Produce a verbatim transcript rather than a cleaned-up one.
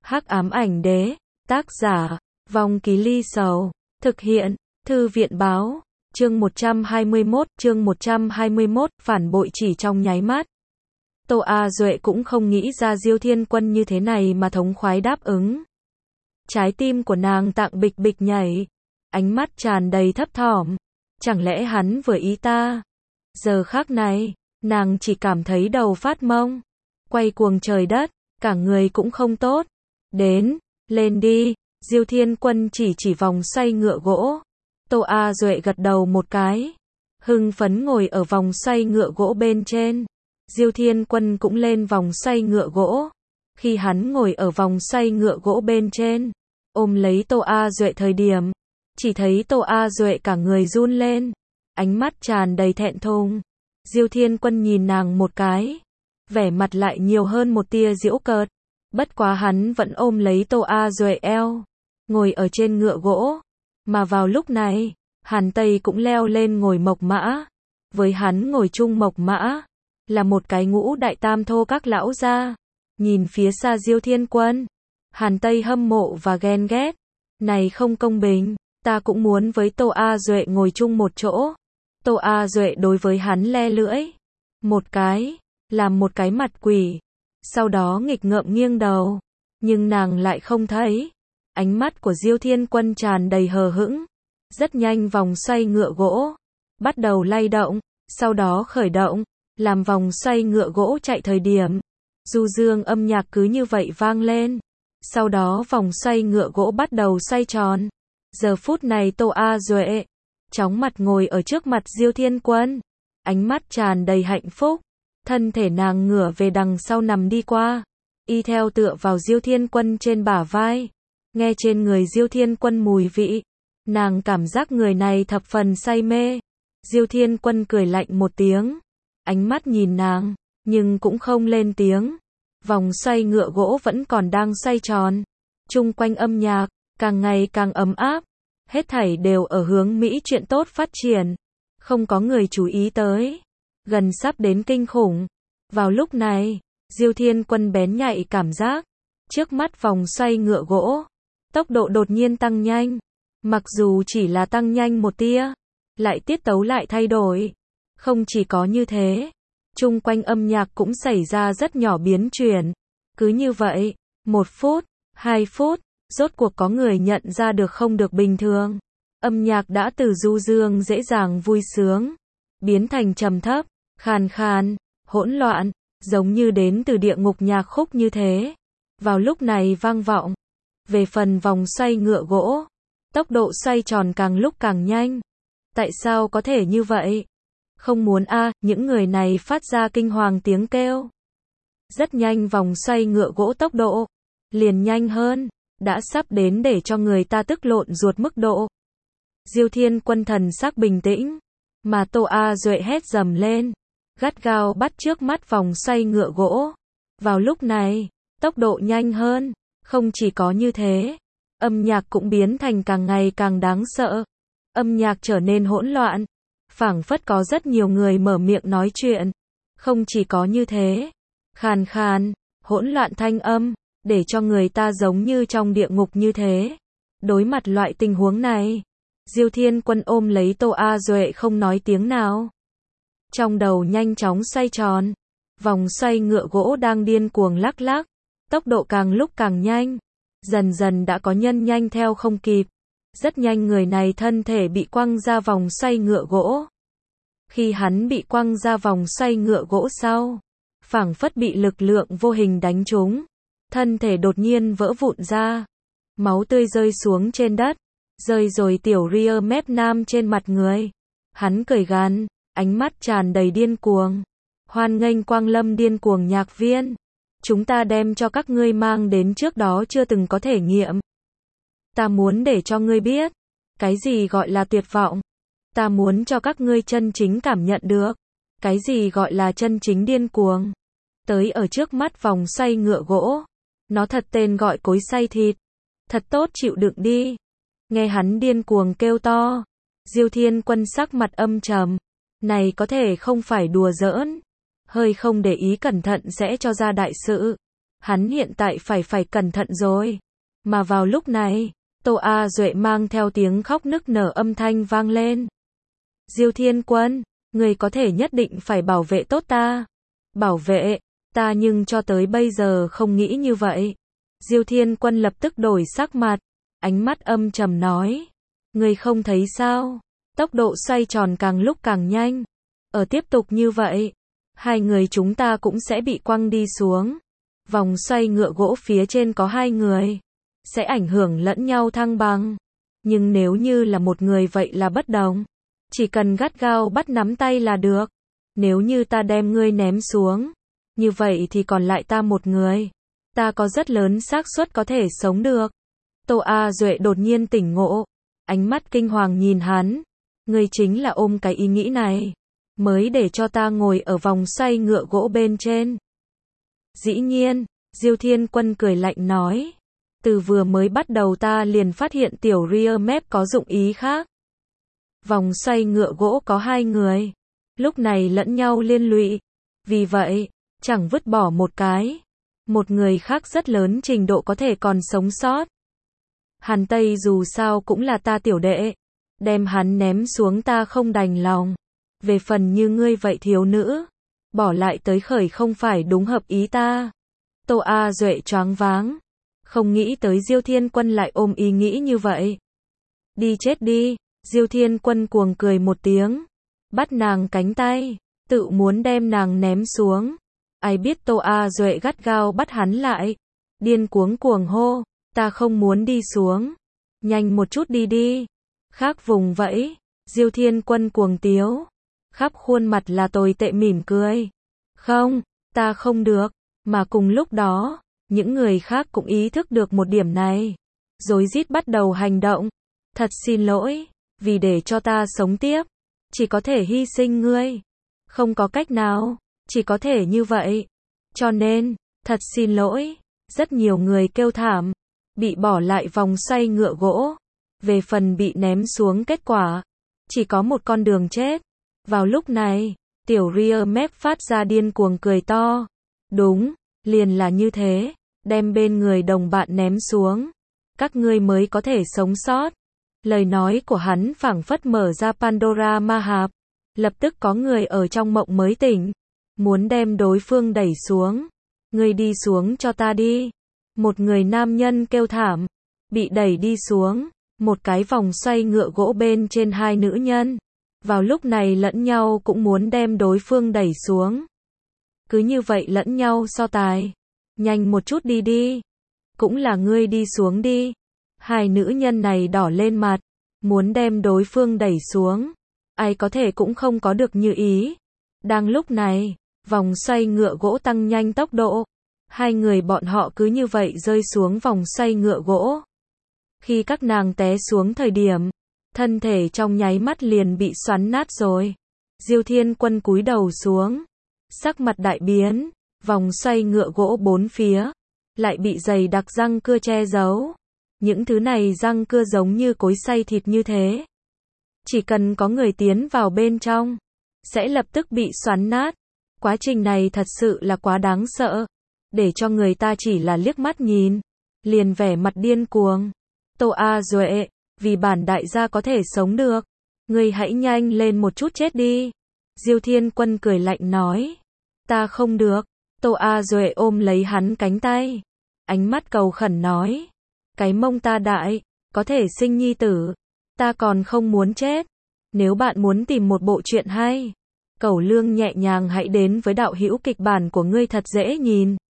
Hắc ám ảnh đế, tác giả, Vong Ký Ly Sầu, thực hiện, Thư viện báo, chương một trăm hai mươi mốt, chương một trăm hai mươi mốt, phản bội chỉ trong nháy mắt. Tô A Duệ cũng không nghĩ ra Diêu Thiên Quân như thế này mà thống khoái đáp ứng. Trái tim của nàng tạng bịch bịch nhảy, ánh mắt tràn đầy thấp thỏm, chẳng lẽ hắn vừa ý ta? Giờ khắc này, nàng chỉ cảm thấy đầu phát mông, quay cuồng trời đất, cả người cũng không tốt. Đến, lên đi, Diêu Thiên Quân chỉ chỉ vòng xoay ngựa gỗ. Tô A Duệ gật đầu một cái, hưng phấn ngồi ở vòng xoay ngựa gỗ bên trên. Diêu Thiên Quân cũng lên vòng xoay ngựa gỗ. Khi hắn ngồi ở vòng xoay ngựa gỗ bên trên, ôm lấy Tô A Duệ thời điểm, chỉ thấy Tô A Duệ cả người run lên, ánh mắt tràn đầy thẹn thùng. Diêu Thiên Quân nhìn nàng một cái, vẻ mặt lại nhiều hơn một tia giễu cợt. Bất quá hắn vẫn ôm lấy Tô A Duệ eo, ngồi ở trên ngựa gỗ. Mà vào lúc này, Hàn Tây cũng leo lên ngồi mộc mã. Với hắn ngồi chung mộc mã, là một cái ngũ đại tam thô các lão gia. Nhìn phía xa Diêu Thiên Quân, Hàn Tây hâm mộ và ghen ghét. Này không công bình, ta cũng muốn với Tô A Duệ ngồi chung một chỗ. Tô A Duệ đối với hắn le lưỡi một cái, làm một cái mặt quỷ, sau đó nghịch ngợm nghiêng đầu, nhưng nàng lại không thấy. Ánh mắt của Diêu Thiên Quân tràn đầy hờ hững. Rất nhanh vòng xoay ngựa gỗ bắt đầu lay động, sau đó khởi động, làm vòng xoay ngựa gỗ chạy thời điểm, du dương âm nhạc cứ như vậy vang lên. Sau đó vòng xoay ngựa gỗ bắt đầu xoay tròn. Giờ phút này Tô A Duệ chóng mặt ngồi ở trước mặt Diêu Thiên Quân, ánh mắt tràn đầy hạnh phúc. Thân thể nàng ngửa về đằng sau nằm đi qua, y theo tựa vào Diêu Thiên Quân trên bả vai, nghe trên người Diêu Thiên Quân mùi vị, nàng cảm giác người này thập phần say mê. Diêu Thiên Quân cười lạnh một tiếng, ánh mắt nhìn nàng, nhưng cũng không lên tiếng. Vòng xoay ngựa gỗ vẫn còn đang xoay tròn, chung quanh âm nhạc càng ngày càng ấm áp, hết thảy đều ở hướng Mỹ chuyện tốt phát triển, không có người chú ý tới, gần sắp đến kinh khủng. Vào lúc này, Diêu Thiên Quân bén nhạy cảm giác, trước mắt vòng xoay ngựa gỗ, tốc độ đột nhiên tăng nhanh, mặc dù chỉ là tăng nhanh một tia, lại tiết tấu lại thay đổi. Không chỉ có như thế, chung quanh âm nhạc cũng xảy ra rất nhỏ biến chuyển. Cứ như vậy, một phút, hai phút, rốt cuộc có người nhận ra được không được bình thường. Âm nhạc đã từ du dương dễ dàng vui sướng, biến thành trầm thấp, khàn khàn, hỗn loạn, giống như đến từ địa ngục nhạc khúc như thế. Vào lúc này vang vọng. Về phần vòng xoay ngựa gỗ, tốc độ xoay tròn càng lúc càng nhanh. Tại sao có thể như vậy? Không muốn a, à, những người này phát ra kinh hoàng tiếng kêu. Rất nhanh vòng xoay ngựa gỗ tốc độ liền nhanh hơn, đã sắp đến để cho người ta tức lộn ruột mức độ. Diêu Thiên Quân thần sắc bình tĩnh, mà Tô A Duệ hét dầm lên, gắt gao bắt trước mắt vòng xoay ngựa gỗ. Vào lúc này, tốc độ nhanh hơn, không chỉ có như thế, âm nhạc cũng biến thành càng ngày càng đáng sợ. Âm nhạc trở nên hỗn loạn, phảng phất có rất nhiều người mở miệng nói chuyện. Không chỉ có như thế, khàn khàn, hỗn loạn thanh âm, để cho người ta giống như trong địa ngục như thế. Đối mặt loại tình huống này, Diêu Thiên Quân ôm lấy Tô A Duệ không nói tiếng nào. Trong đầu nhanh chóng xoay tròn, vòng xoay ngựa gỗ đang điên cuồng lắc lắc, tốc độ càng lúc càng nhanh, dần dần đã có nhân nhanh theo không kịp. Rất nhanh người này thân thể bị quăng ra vòng xoay ngựa gỗ. Khi hắn bị quăng ra vòng xoay ngựa gỗ sau, phảng phất bị lực lượng vô hình đánh trúng, thân thể đột nhiên vỡ vụn ra, máu tươi rơi xuống trên đất, rơi rồi tiểu ria mép nam trên mặt người. Hắn cười gằn, ánh mắt tràn đầy điên cuồng. Hoan nghênh quang lâm điên cuồng nhạc viên. Chúng ta đem cho các ngươi mang đến trước đó chưa từng có thể nghiệm. Ta muốn để cho ngươi biết, cái gì gọi là tuyệt vọng. Ta muốn cho các ngươi chân chính cảm nhận được, cái gì gọi là chân chính điên cuồng. Tới ở trước mắt vòng xoay ngựa gỗ, nó thật tên gọi cối xay thịt. Thật tốt chịu đựng đi. Nghe hắn điên cuồng kêu to, Diêu Thiên Quân sắc mặt âm trầm. Này có thể không phải đùa giỡn, hơi không để ý cẩn thận sẽ cho ra đại sự. hắn hiện tại phải phải cẩn thận rồi. Mà vào lúc này, Tô A Duệ mang theo tiếng khóc nức nở âm thanh vang lên. Diêu Thiên Quân, người có thể nhất định phải bảo vệ tốt ta. Bảo vệ, ta nhưng cho tới bây giờ không nghĩ như vậy. Diêu Thiên Quân lập tức đổi sắc mặt, ánh mắt âm trầm nói. Người không thấy sao, tốc độ xoay tròn càng lúc càng nhanh. Ở tiếp tục như vậy, hai người chúng ta cũng sẽ bị quăng đi xuống. Vòng xoay ngựa gỗ phía trên có hai người, sẽ ảnh hưởng lẫn nhau thăng bằng. Nhưng nếu như là một người vậy là bất đồng. Chỉ cần gắt gao bắt nắm tay là được. Nếu như ta đem ngươi ném xuống, như vậy thì còn lại ta một người. Ta có rất lớn xác suất có thể sống được. Tô A Duệ đột nhiên tỉnh ngộ, ánh mắt kinh hoàng nhìn hắn. Ngươi chính là ôm cái ý nghĩ này, mới để cho ta ngồi ở vòng xoay ngựa gỗ bên trên. Dĩ nhiên, Diêu Thiên Quân cười lạnh nói. Từ vừa mới bắt đầu ta liền phát hiện tiểu rear map có dụng ý khác. Vòng xoay ngựa gỗ có hai người, lúc này lẫn nhau liên lụy. Vì vậy, chẳng vứt bỏ một cái, một người khác rất lớn trình độ có thể còn sống sót. Hàn Tây dù sao cũng là ta tiểu đệ, đem hắn ném xuống ta không đành lòng. Về phần như ngươi vậy thiếu nữ, bỏ lại tới khởi không phải đúng hợp ý ta. Tô A Duệ choáng váng, không nghĩ tới Diêu Thiên Quân lại ôm ý nghĩ như vậy. Đi chết đi, Diêu Thiên Quân cuồng cười một tiếng, bắt nàng cánh tay, tự muốn đem nàng ném xuống. Ai biết Tô A Duệ gắt gao bắt hắn lại, điên cuống cuồng hô, ta không muốn đi xuống, nhanh một chút đi đi. Khác vùng vẫy, Diêu Thiên Quân cuồng tiếu, khắp khuôn mặt là tồi tệ mỉm cười. Không, ta không được. Mà cùng lúc đó, những người khác cũng ý thức được một điểm này, rối rít bắt đầu hành động. Thật xin lỗi, vì để cho ta sống tiếp, chỉ có thể hy sinh ngươi. Không có cách nào, chỉ có thể như vậy. Cho nên, thật xin lỗi. Rất nhiều người kêu thảm, bị bỏ lại vòng xoay ngựa gỗ. Về phần bị ném xuống kết quả, chỉ có một con đường chết. Vào lúc này, tiểu rear map phát ra điên cuồng cười to. Đúng, liền là như thế, đem bên người đồng bạn ném xuống, các ngươi mới có thể sống sót. Lời nói của hắn phảng phất mở ra Pandora ma hạp, lập tức có người ở trong mộng mới tỉnh, muốn đem đối phương đẩy xuống. Ngươi đi xuống cho ta đi. Một người nam nhân kêu thảm, bị đẩy đi xuống, một cái vòng xoay ngựa gỗ bên trên hai nữ nhân. Vào lúc này lẫn nhau cũng muốn đem đối phương đẩy xuống. Cứ như vậy lẫn nhau so tài. Nhanh một chút đi đi. Cũng là ngươi đi xuống đi. Hai nữ nhân này đỏ lên mặt, muốn đem đối phương đẩy xuống. Ai có thể cũng không có được như ý. Đang lúc này, vòng xoay ngựa gỗ tăng nhanh tốc độ. Hai người bọn họ cứ như vậy rơi xuống vòng xoay ngựa gỗ. Khi các nàng té xuống thời điểm, thân thể trong nháy mắt liền bị xoắn nát rồi. Diêu Thiên Quân cúi đầu xuống, sắc mặt đại biến, vòng xoay ngựa gỗ bốn phía, lại bị dày đặc răng cưa che giấu. Những thứ này răng cưa giống như cối xay thịt như thế. Chỉ cần có người tiến vào bên trong, sẽ lập tức bị xoắn nát. Quá trình này thật sự là quá đáng sợ, để cho người ta chỉ là liếc mắt nhìn, liền vẻ mặt điên cuồng. Tô A Duệ, vì bản đại gia có thể sống được, ngươi hãy nhanh lên một chút chết đi. Diêu Thiên Quân cười lạnh nói. Ta không được. Tô A Duệ ôm lấy hắn cánh tay, ánh mắt cầu khẩn nói. Cái mông ta đại, có thể sinh nhi tử, ta còn không muốn chết. Nếu bạn muốn tìm một bộ truyện hay, Cẩu Lương nhẹ nhàng hãy đến với đạo hữu kịch bản của ngươi thật dễ nhìn.